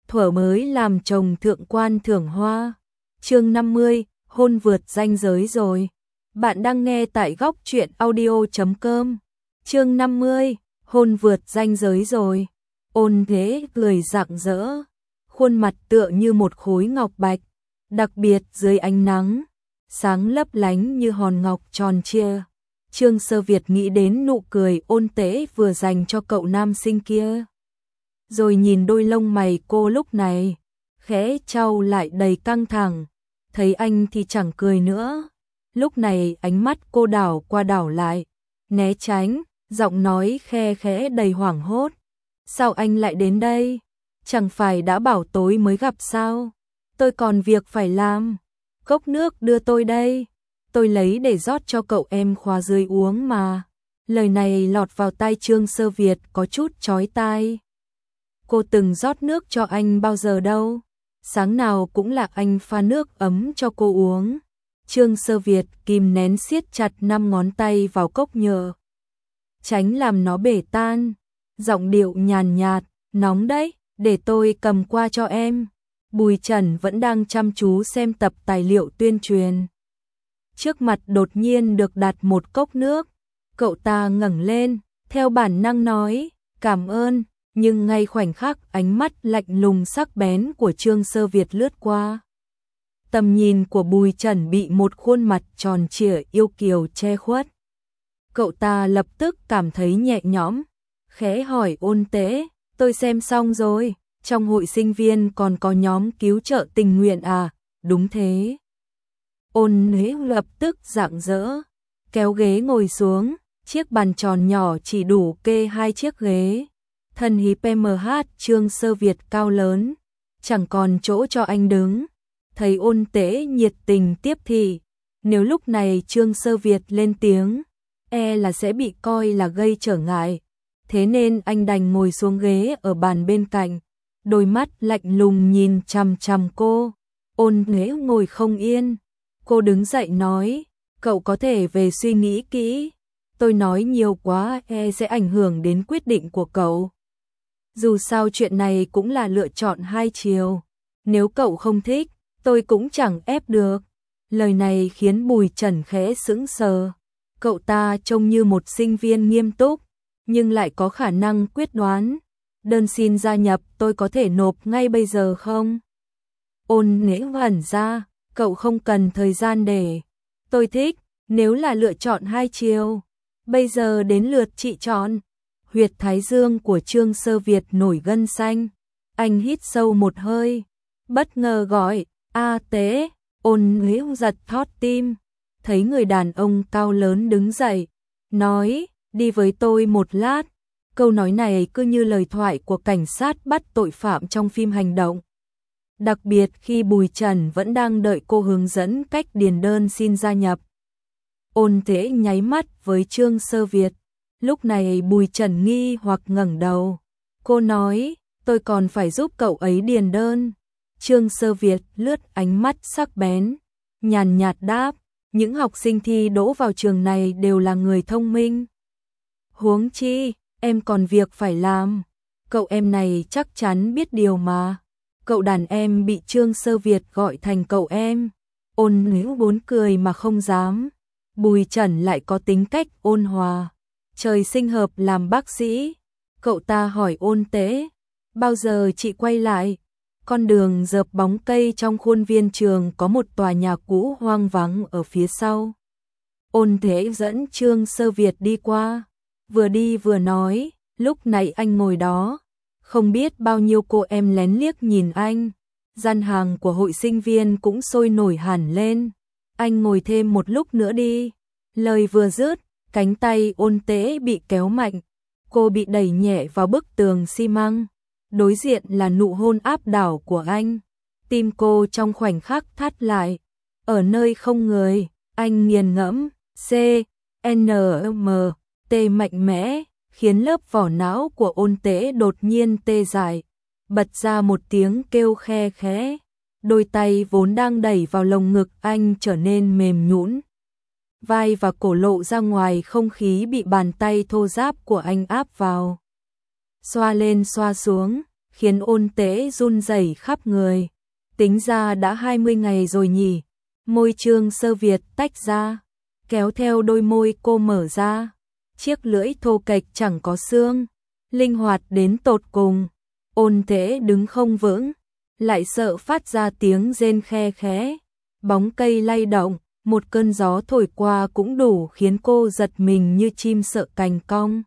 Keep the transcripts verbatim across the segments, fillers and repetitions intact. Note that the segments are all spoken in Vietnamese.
thuở mới làm chồng thượng quan thưởng hoa. Chương năm mươi, hôn vượt ranh giới rồi. Bạn đang nghe tại góc truyện audio chấm com. Chương năm mươi, hôn vượt ranh giới rồi. Ôn Thế cười rạng rỡ, khuôn mặt tựa như một khối ngọc bạch, đặc biệt dưới ánh nắng, sáng lấp lánh như hòn ngọc tròn trịa. Trương Sơ Việt nghĩ đến nụ cười Ôn Tế vừa dành cho cậu nam sinh kia. Rồi nhìn đôi lông mày cô lúc này, khẽ chau lại đầy căng thẳng, thấy anh thì chẳng cười nữa. Lúc này ánh mắt cô đảo qua đảo lại, né tránh, giọng nói khe khẽ đầy hoảng hốt. Sao anh lại đến đây? Chẳng phải đã bảo tối mới gặp sao? Tôi còn việc phải làm. Cốc nước đưa tôi đây. Tôi lấy để rót cho cậu em khóa dưới uống mà. Lời này lọt vào tai Trương Sơ Việt có chút chói tai. Cô từng rót nước cho anh bao giờ đâu. Sáng nào cũng là anh pha nước ấm cho cô uống. Trương Sơ Việt kìm nén siết chặt năm ngón tay vào cốc nhựa, tránh làm nó bể tan. Giọng điệu nhàn nhạt, nóng đấy, để tôi cầm qua cho em. Bùi Trần vẫn đang chăm chú xem tập tài liệu tuyên truyền. Trước mặt đột nhiên được đặt một cốc nước. Cậu ta ngẩng lên, theo bản năng nói, cảm ơn. Nhưng ngay khoảnh khắc ánh mắt lạnh lùng sắc bén của Trương Sơ Việt lướt qua, tầm nhìn của Bùi Trần bị một khuôn mặt tròn trịa yêu kiều che khuất. Cậu ta lập tức cảm thấy nhẹ nhõm, khẽ hỏi Ôn Tế, tôi xem xong rồi, trong hội sinh viên còn có nhóm cứu trợ tình nguyện à? Đúng thế. Ôn Tế lập tức rạng rỡ, kéo ghế ngồi xuống, chiếc bàn tròn nhỏ chỉ đủ kê hai chiếc ghế. Thân hí pê em hát Trương Sơ Việt cao lớn, chẳng còn chỗ cho anh đứng. Thấy Ôn Tế nhiệt tình tiếp thị, nếu lúc này Trương Sơ Việt lên tiếng, e là sẽ bị coi là gây trở ngại. Thế nên anh đành ngồi xuống ghế ở bàn bên cạnh, đôi mắt lạnh lùng nhìn chằm chằm cô. Ôn Tế ngồi không yên, cô đứng dậy nói, cậu có thể về suy nghĩ kỹ, tôi nói nhiều quá e sẽ ảnh hưởng đến quyết định của cậu. Dù sao chuyện này cũng là lựa chọn hai chiều, nếu cậu không thích, tôi cũng chẳng ép được. Lời này khiến Bùi Trần khẽ sững sờ, cậu ta trông như một sinh viên nghiêm túc, nhưng lại có khả năng quyết đoán. Đơn xin gia nhập tôi có thể nộp ngay bây giờ không? Ôn Nễ vẩn ra, cậu không cần thời gian để. Tôi thích, nếu là lựa chọn hai chiều. Bây giờ đến lượt chị chọn. Huyệt thái dương của Trương Sơ Việt nổi gân xanh. Anh hít sâu một hơi, bất ngờ gọi, A Tế. Ôn Nễ giật thót tim, thấy người đàn ông cao lớn đứng dậy, nói, đi với tôi một lát. Câu nói này cứ như lời thoại của cảnh sát bắt tội phạm trong phim hành động. Đặc biệt khi Bùi Trần vẫn đang đợi cô hướng dẫn cách điền đơn xin gia nhập. Ôn Thế nháy mắt với Trương Sơ Việt. Lúc này Bùi Trần nghi hoặc ngẩng đầu. Cô nói, tôi còn phải giúp cậu ấy điền đơn. Trương Sơ Việt lướt ánh mắt sắc bén, nhàn nhạt đáp, những học sinh thi đỗ vào trường này đều là người thông minh. Huống chi, em còn việc phải làm. Cậu em này chắc chắn biết điều mà. Cậu đàn em bị Trương Sơ Việt gọi thành cậu em. Ôn Níu bốn cười mà không dám. Bùi Trần lại có tính cách ôn hòa, trời sinh hợp làm bác sĩ. Cậu ta hỏi Ôn Tế, bao giờ chị quay lại? Con đường dợp bóng cây trong khuôn viên trường có một tòa nhà cũ hoang vắng ở phía sau. Ôn Thế dẫn Trương Sơ Việt đi qua, vừa đi vừa nói, lúc nãy anh ngồi đó, không biết bao nhiêu cô em lén liếc nhìn anh. Gian hàng của hội sinh viên cũng sôi nổi hẳn lên. Anh ngồi thêm một lúc nữa đi. Lời vừa dứt, cánh tay Ôn Tế bị kéo mạnh, cô bị đẩy nhẹ vào bức tường xi măng. Đối diện là nụ hôn áp đảo của anh. Tim cô trong khoảnh khắc thắt lại. Ở nơi không người, anh nghiền ngẫm C N M T mạnh mẽ, khiến lớp vỏ não của Ôn Tế đột nhiên tê dại, bật ra một tiếng kêu khe khẽ. Đôi tay vốn đang đẩy vào lồng ngực anh trở nên mềm nhũn. Vai và cổ lộ ra ngoài, không khí bị bàn tay thô ráp của anh áp vào. Xoa lên xoa xuống, khiến Ôn Tế run rẩy khắp người. Tính ra đã hai mươi ngày rồi nhỉ. Môi Trương Sơ Việt tách ra, kéo theo đôi môi cô mở ra. Chiếc lưỡi thô kệch chẳng có xương, linh hoạt đến tột cùng. Ôn Tế đứng không vững, lại sợ phát ra tiếng rên khe khẽ. Bóng cây lay động, một cơn gió thổi qua cũng đủ khiến cô giật mình như chim sợ cành cong.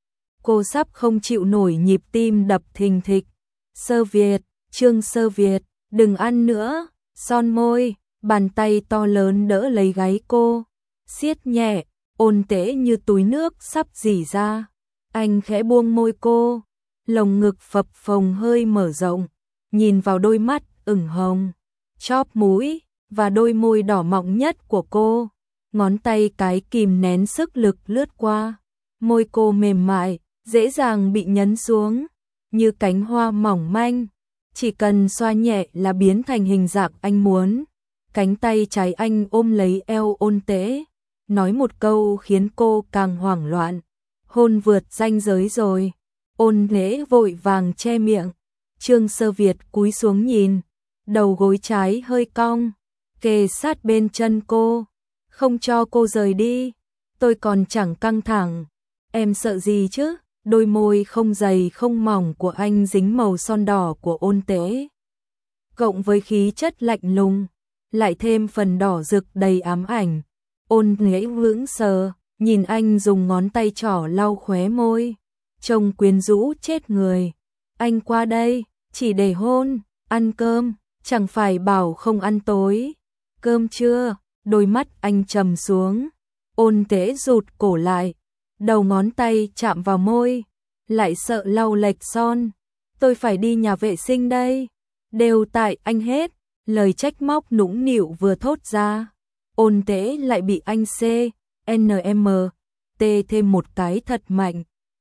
Cô sắp không chịu nổi nhịp tim đập thình thịch. Sơ Việt, Trương Sơ Việt, đừng ăn nữa. Son môi, bàn tay to lớn đỡ lấy gáy cô, siết nhẹ. Ôn Tế như túi nước sắp rỉ ra. Anh khẽ buông môi cô, lồng ngực phập phồng hơi mở rộng, nhìn vào đôi mắt ửng hồng, chóp mũi và đôi môi đỏ mọng nhất của cô. Ngón tay cái kìm nén sức lực lướt qua, môi cô mềm mại, dễ dàng bị nhấn xuống, như cánh hoa mỏng manh. Chỉ cần xoa nhẹ là biến thành hình dạng anh muốn. Cánh tay trái anh ôm lấy eo Ôn Tế, nói một câu khiến cô càng hoảng loạn. Hôn vượt ranh giới rồi. Ôn Tế vội vàng che miệng. Trương Sơ Việt cúi xuống nhìn, đầu gối trái hơi cong, kề sát bên chân cô, không cho cô rời đi. Tôi còn chẳng căng thẳng. Em sợ gì chứ? Đôi môi không dày không mỏng của anh dính màu son đỏ của Ôn Tế, cộng với khí chất lạnh lùng, lại thêm phần đỏ rực đầy ám ảnh. Ôn Tế vững sờ, nhìn anh dùng ngón tay trỏ lau khóe môi, trông quyến rũ chết người. Anh qua đây, chỉ để hôn, ăn cơm, chẳng phải bảo không ăn tối. Cơm chưa? Đôi mắt anh trầm xuống. Ôn Tế rụt cổ lại, đầu ngón tay chạm vào môi, lại sợ lau lệch son. Tôi phải đi nhà vệ sinh đây. Đều tại anh hết. Lời trách móc nũng nịu vừa thốt ra, Ôn Tế lại bị anh C, N M, T thêm một cái thật mạnh.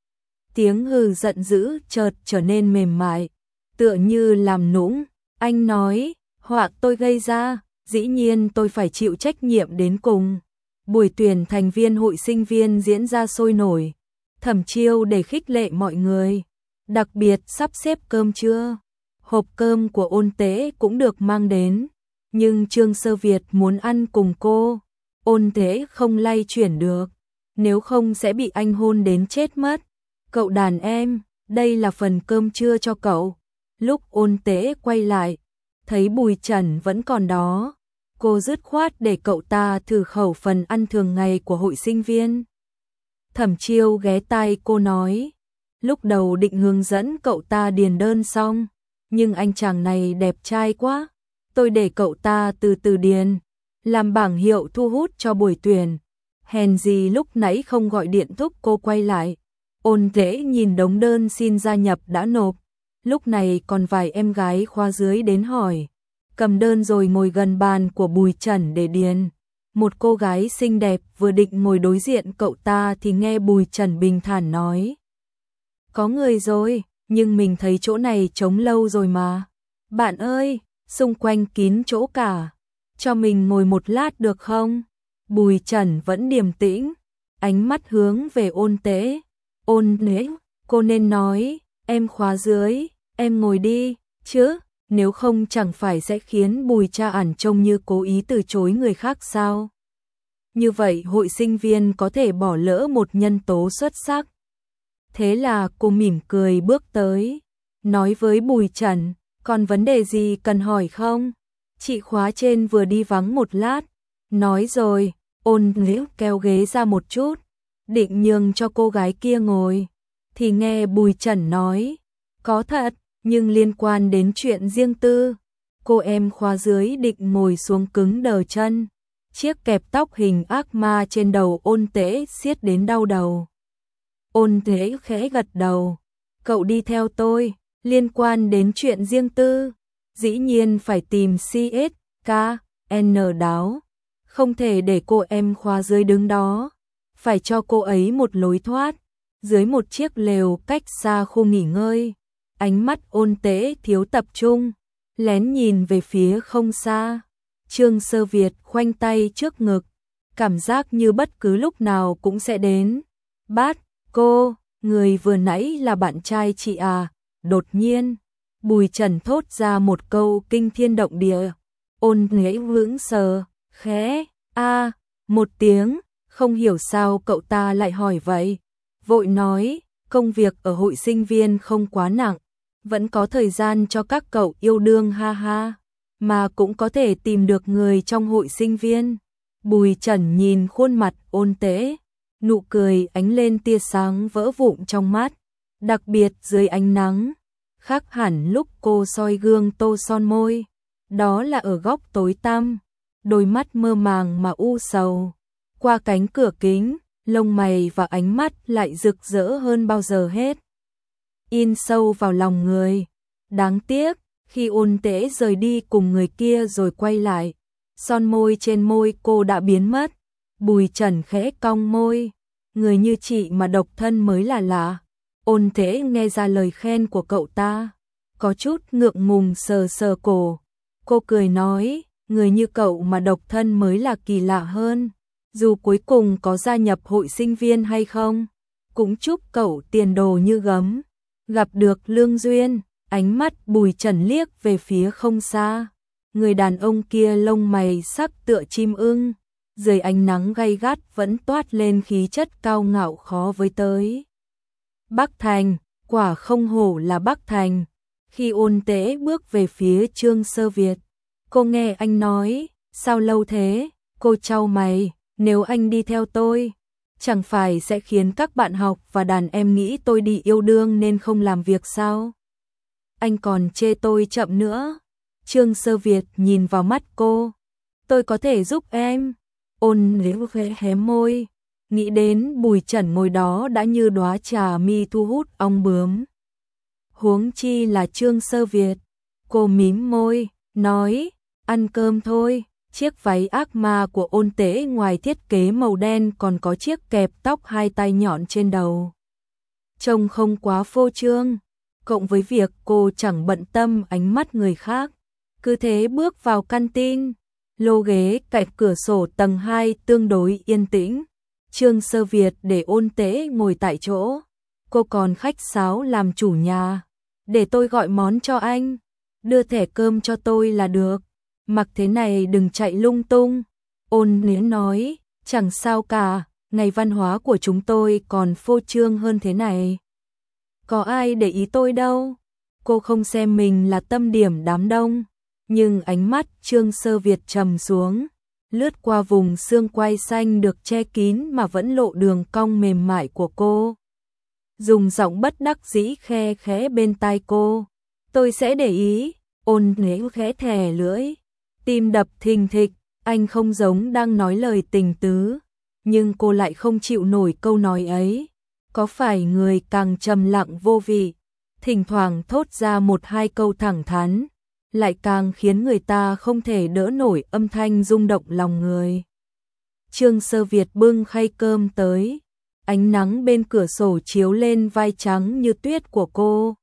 Tiếng hừ giận dữ chợt trở nên mềm mại, tựa như làm nũng. Anh nói, họa tôi gây ra, dĩ nhiên tôi phải chịu trách nhiệm đến cùng. Buổi tuyển thành viên hội sinh viên diễn ra sôi nổi. Thẩm Chiêu để khích lệ mọi người, đặc biệt sắp xếp cơm trưa. Hộp cơm của Ôn Tế cũng được mang đến, nhưng Trương Sơ Việt muốn ăn cùng cô. Ôn Tế không lay chuyển được, nếu không sẽ bị anh hôn đến chết mất. Cậu đàn em, đây là phần cơm trưa cho cậu. Lúc Ôn Tế quay lại, thấy Bùi Trần vẫn còn đó. Cô dứt khoát để cậu ta thử khẩu phần ăn thường ngày của hội sinh viên. Thẩm Chiêu ghé tai cô nói, lúc đầu định hướng dẫn cậu ta điền đơn xong, nhưng anh chàng này đẹp trai quá, tôi để cậu ta từ từ điền, làm bảng hiệu thu hút cho buổi tuyển. Hèn gì lúc nãy không gọi điện thúc cô quay lại. Ôn Tế nhìn đống đơn xin gia nhập đã nộp, lúc này còn vài em gái khoa dưới đến hỏi, cầm đơn rồi ngồi gần bàn của Bùi Trần để điền. Một cô gái xinh đẹp vừa định ngồi đối diện cậu ta thì nghe Bùi Trần bình thản nói, có người rồi, nhưng mình thấy chỗ này trống lâu rồi mà. Bạn ơi, xung quanh kín chỗ cả, cho mình ngồi một lát được không? Bùi Trần vẫn điềm tĩnh, ánh mắt hướng về Ôn Tế. Ôn Tế, cô nên nói, em khóa dưới, em ngồi đi, chứ, nếu không chẳng phải sẽ khiến Bùi Cha Ẩn trông như cố ý từ chối người khác sao? Như vậy hội sinh viên có thể bỏ lỡ một nhân tố xuất sắc. Thế là cô mỉm cười bước tới, nói với Bùi Trần, còn vấn đề gì cần hỏi không? Chị khóa trên vừa đi vắng một lát. Nói rồi, Ôn Tế kéo ghế ra một chút, định nhường cho cô gái kia ngồi, thì nghe Bùi Trần nói, có thật, nhưng liên quan đến chuyện riêng tư. Cô em khóa dưới định ngồi xuống cứng đờ chân, chiếc kẹp tóc hình ác ma trên đầu Ôn Tế siết đến đau đầu. Ôn Tế khẽ gật đầu, cậu đi theo tôi, liên quan đến chuyện riêng tư, dĩ nhiên phải tìm C S K N đáo, không thể để cô em khóa dưới đứng đó, phải cho cô ấy một lối thoát. Dưới một chiếc lều cách xa khu nghỉ ngơi, ánh mắt Ôn Tế thiếu tập trung, lén nhìn về phía không xa. Trương Sơ Việt khoanh tay trước ngực, cảm giác như bất cứ lúc nào cũng sẽ đến. Bát, cô, người vừa nãy là bạn trai chị à? Đột nhiên, Bùi Trần thốt ra một câu kinh thiên động địa. Ôn Nghệ vững sờ, khẽ, a, một tiếng, không hiểu sao cậu ta lại hỏi vậy. Vội nói, công việc ở hội sinh viên không quá nặng, vẫn có thời gian cho các cậu yêu đương ha ha, mà cũng có thể tìm được người trong hội sinh viên. Bùi Trần nhìn khuôn mặt Ôn Tế, nụ cười ánh lên tia sáng vỡ vụn trong mắt, đặc biệt dưới ánh nắng, khác hẳn lúc cô soi gương tô son môi, đó là ở góc tối tăm, đôi mắt mơ màng mà u sầu. Qua cánh cửa kính, lông mày và ánh mắt lại rực rỡ hơn bao giờ hết, in sâu vào lòng người. Đáng tiếc, khi Ôn Tế rời đi cùng người kia rồi quay lại, son môi trên môi cô đã biến mất. Bùi Trần khẽ cong môi, người như chị mà độc thân mới là lạ. Ôn Tế nghe ra lời khen của cậu ta, có chút ngượng ngùng sờ sờ cổ. Cô cười nói, người như cậu mà độc thân mới là kỳ lạ hơn. Dù cuối cùng có gia nhập hội sinh viên hay không, cũng chúc cậu tiền đồ như gấm, gặp được lương duyên. Ánh mắt Bùi Trần liếc về phía không xa, người đàn ông kia lông mày sắc tựa chim ưng, dưới ánh nắng gay gắt vẫn toát lên khí chất cao ngạo khó với tới. Bắc Thành, quả không hổ là Bắc Thành. Khi Ôn Tế bước về phía Trương Sơ Việt, cô nghe anh nói, sao lâu thế? Cô chau mày, nếu anh đi theo tôi, chẳng phải sẽ khiến các bạn học và đàn em nghĩ tôi đi yêu đương nên không làm việc sao? Anh còn chê tôi chậm nữa. Trương Sơ Việt nhìn vào mắt cô, tôi có thể giúp em. Ôn Nếu khẽ hé môi, nghĩ đến Bùi Trần ngồi đó đã như đóa trà mi thu hút ong bướm. Huống chi là Trương Sơ Việt. Cô mím môi, nói, ăn cơm thôi. Chiếc váy ác ma của Ôn Tế ngoài thiết kế màu đen còn có chiếc kẹp tóc hai tay nhọn trên đầu, trông không quá phô trương, cộng với việc cô chẳng bận tâm ánh mắt người khác, cứ thế bước vào căn tin. Lô ghế cạnh cửa sổ tầng hai tương đối yên tĩnh. Trương Sơ Việt để Ôn Tế ngồi tại chỗ. Cô còn khách sáo làm chủ nhà, để tôi gọi món cho anh, đưa thẻ cơm cho tôi là được. Mặc thế này đừng chạy lung tung. Ôn Nếu nói, chẳng sao cả, ngày văn hóa của chúng tôi còn phô trương hơn thế này. Có ai để ý tôi đâu. Cô không xem mình là tâm điểm đám đông, nhưng ánh mắt Trương Sơ Việt trầm xuống, lướt qua vùng xương quai xanh được che kín mà vẫn lộ đường cong mềm mại của cô. Dùng giọng bất đắc dĩ khe khẽ bên tai cô, tôi sẽ để ý. Ôn Nếu khẽ thè lưỡi, tim đập thình thịch, anh không giống đang nói lời tình tứ, nhưng cô lại không chịu nổi câu nói ấy. Có phải người càng trầm lặng vô vị, thỉnh thoảng thốt ra một hai câu thẳng thắn, lại càng khiến người ta không thể đỡ nổi âm thanh rung động lòng người. Trương Sơ Việt bưng khay cơm tới, ánh nắng bên cửa sổ chiếu lên vai trắng như tuyết của cô,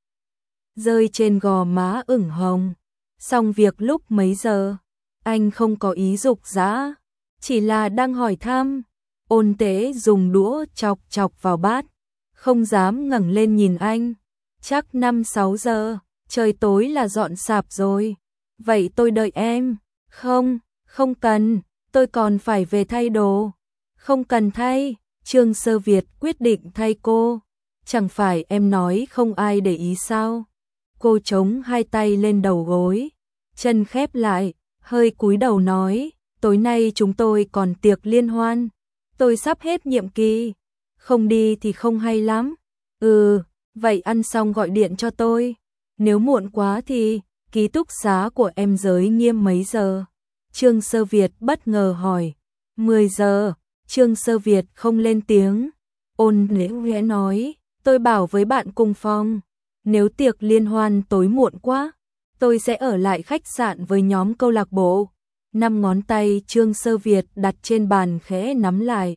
rơi trên gò má ửng hồng. Xong việc lúc mấy giờ? Anh không có ý dục dã, chỉ là đang hỏi thăm. Ôn Tế dùng đũa chọc chọc vào bát, không dám ngẩng lên nhìn anh. Chắc năm sáu giờ, trời tối là dọn sạp rồi. Vậy tôi đợi em. Không, không cần, tôi còn phải về thay đồ. Không cần thay. Trương Sơ Việt quyết định thay cô. Chẳng phải em nói không ai để ý sao? Cô chống hai tay lên đầu gối, chân khép lại, hơi cúi đầu nói, tối nay chúng tôi còn tiệc liên hoan, tôi sắp hết nhiệm kỳ, không đi thì không hay lắm. Ừ, vậy ăn xong gọi điện cho tôi, nếu muộn quá thì ký túc xá của em giới nghiêm mấy giờ? Trương Sơ Việt bất ngờ hỏi. mười giờ. Trương Sơ Việt không lên tiếng. Ôn Nếu ghé nói, tôi bảo với bạn cùng phòng, nếu tiệc liên hoan tối muộn quá, tôi sẽ ở lại khách sạn với nhóm câu lạc bộ. Năm ngón tay Trương Sơ Việt đặt trên bàn khẽ nắm lại.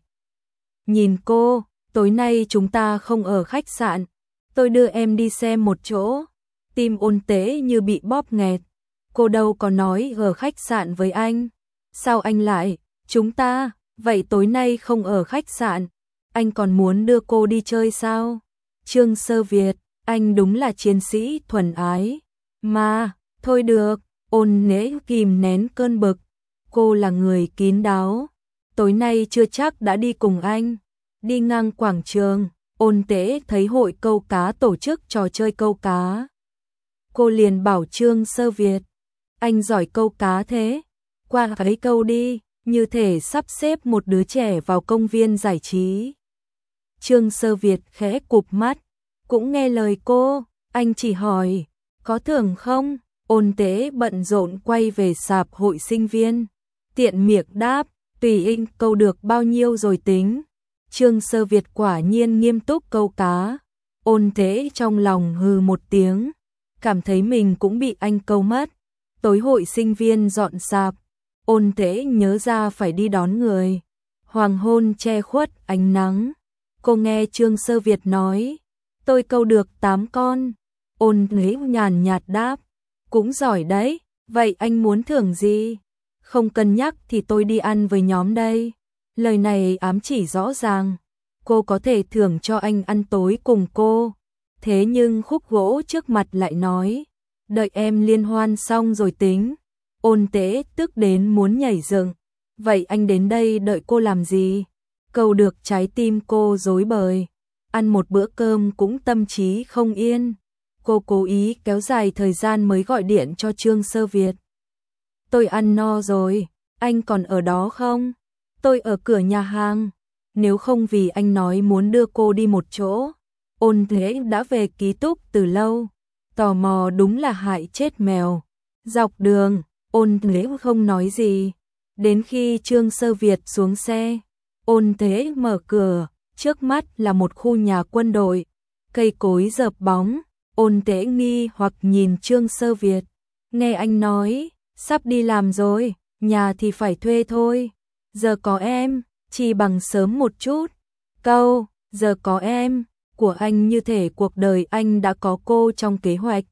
Nhìn cô, tối nay chúng ta không ở khách sạn, tôi đưa em đi xem một chỗ. Tim Ôn Tế như bị bóp nghẹt. Cô đâu có nói ở khách sạn với anh. Sao anh lại, chúng ta, vậy tối nay không ở khách sạn, anh còn muốn đưa cô đi chơi sao? Trương Sơ Việt, anh đúng là chiến sĩ thuần ái. Mà, thôi được, Ôn Nễ kìm nén cơn bực. Cô là người kín đáo. Tối nay chưa chắc đã đi cùng anh. Đi ngang quảng trường, Ôn Tế thấy hội câu cá tổ chức trò chơi câu cá. Cô liền bảo Trương Sơ Việt, anh giỏi câu cá thế, qua ấy câu đi, như thể sắp xếp một đứa trẻ vào công viên giải trí. Trương Sơ Việt khẽ cụp mắt, cũng nghe lời cô, anh chỉ hỏi, có thưởng không? Ôn Tế bận rộn quay về sạp hội sinh viên, tiện miệng đáp, tùy anh câu được bao nhiêu rồi tính. Trương Sơ Việt quả nhiên nghiêm túc câu cá. Ôn Tế trong lòng hừ một tiếng, cảm thấy mình cũng bị anh câu mất. Tối hội sinh viên dọn sạp, Ôn Tế nhớ ra phải đi đón người. Hoàng hôn che khuất ánh nắng. Cô nghe Trương Sơ Việt nói, tôi câu được tám con. Ôn Tế nhàn nhạt đáp, cũng giỏi đấy, vậy anh muốn thưởng gì? Không cân nhắc thì tôi đi ăn với nhóm đây. Lời này ám chỉ rõ ràng, cô có thể thưởng cho anh ăn tối cùng cô. Thế nhưng khúc gỗ trước mặt lại nói, đợi em liên hoan xong rồi tính. Ôn Tế tức đến muốn nhảy dựng. Vậy anh đến đây đợi cô làm gì? Câu được trái tim cô rối bời. Ăn một bữa cơm cũng tâm trí không yên. Cô cố ý kéo dài thời gian mới gọi điện cho Trương Sơ Việt. Tôi ăn no rồi, anh còn ở đó không? Tôi ở cửa nhà hàng. Nếu không vì anh nói muốn đưa cô đi một chỗ. Ôn Thế đã về ký túc từ lâu. Tò mò đúng là hại chết mèo. Dọc đường, Ôn Thế không nói gì. Đến khi Trương Sơ Việt xuống xe, Ôn Thế mở cửa. Trước mắt là một khu nhà quân đội. Cây cối rợp bóng. Ôn Thế nghi hoặc nhìn Trương Sơ Việt. Nghe anh nói, sắp đi làm rồi, nhà thì phải thuê thôi. Giờ có em, chỉ bằng sớm một chút. Câu, giờ có em, của anh như thể cuộc đời anh đã có cô trong kế hoạch.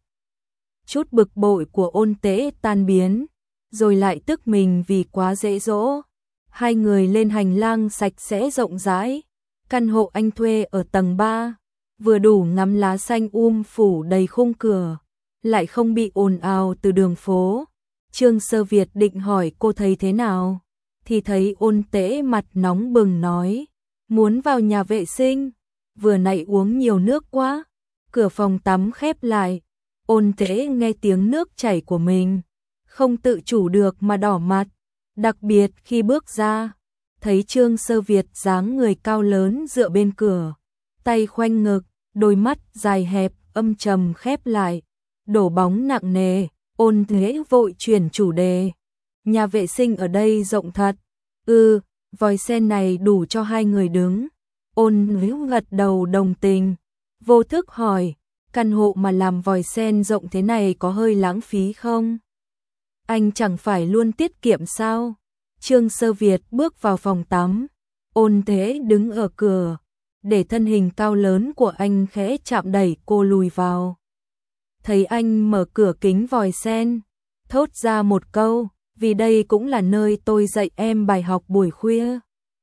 Chút bực bội của Ôn Tế tan biến, rồi lại tức mình vì quá dễ dỗ. Hai người lên hành lang sạch sẽ rộng rãi. Căn hộ anh thuê ở tầng ba, vừa đủ ngắm lá xanh um phủ đầy khung cửa, lại không bị ồn ào từ đường phố. Trương Sơ Việt định hỏi cô thấy thế nào, thì thấy Ôn Tế mặt nóng bừng nói, muốn vào nhà vệ sinh, vừa nãy uống nhiều nước quá. Cửa phòng tắm khép lại, Ôn Tế nghe tiếng nước chảy của mình, không tự chủ được mà đỏ mặt, đặc biệt khi bước ra, thấy Trương Sơ Việt dáng người cao lớn dựa bên cửa, tay khoanh ngực, đôi mắt dài hẹp âm trầm khép lại, đổ bóng nặng nề. Ôn Thế vội chuyển chủ đề, nhà vệ sinh ở đây rộng thật. Ừ, vòi sen này đủ cho hai người đứng. Ôn Thế gật đầu đồng tình, vô thức hỏi, căn hộ mà làm vòi sen rộng thế này có hơi lãng phí không? Anh chẳng phải luôn tiết kiệm sao? Trương Sơ Việt bước vào phòng tắm, Ôn Thế đứng ở cửa, để thân hình cao lớn của anh khẽ chạm đẩy cô lùi vào. Thấy anh mở cửa kính vòi sen, thốt ra một câu, vì đây cũng là nơi tôi dạy em bài học buổi khuya.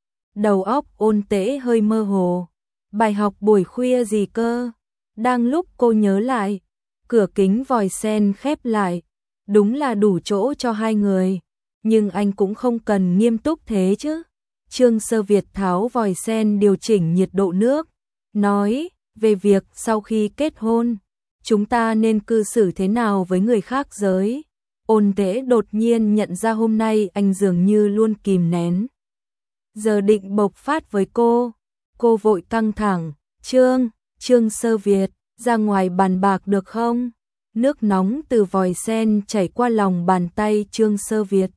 Đầu óc Ôn Tế hơi mơ hồ, bài học buổi khuya gì cơ? Đang lúc cô nhớ lại, cửa kính vòi sen khép lại, đúng là đủ chỗ cho hai người, nhưng anh cũng không cần nghiêm túc thế chứ. Trương Sơ Việt tháo vòi sen điều chỉnh nhiệt độ nước, nói về việc sau khi kết hôn, chúng ta nên cư xử thế nào với người khác giới. Ôn Tế đột nhiên nhận ra hôm nay anh dường như luôn kìm nén. Giờ định bộc phát với cô, cô vội căng thẳng, Trương, Trương Sơ Việt, ra ngoài bàn bạc được không? Nước nóng từ vòi sen chảy qua lòng bàn tay Trương Sơ Việt.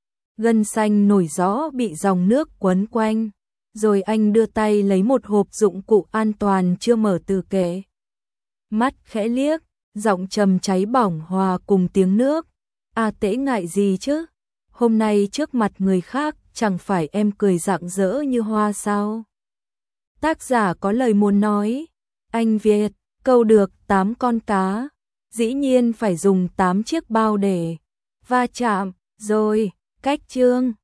Gân xanh nổi rõ bị dòng nước quấn quanh, rồi anh đưa tay lấy một hộp dụng cụ an toàn chưa mở từ kệ. Mắt khẽ liếc, giọng trầm cháy bỏng hòa cùng tiếng nước. À Tế ngại gì chứ? Hôm nay trước mặt người khác chẳng phải em cười rạng rỡ như hoa sao? Tác giả có lời muốn nói, anh Việt câu được tám con cá, dĩ nhiên phải dùng tám chiếc bao để va chạm, rồi, cách chương.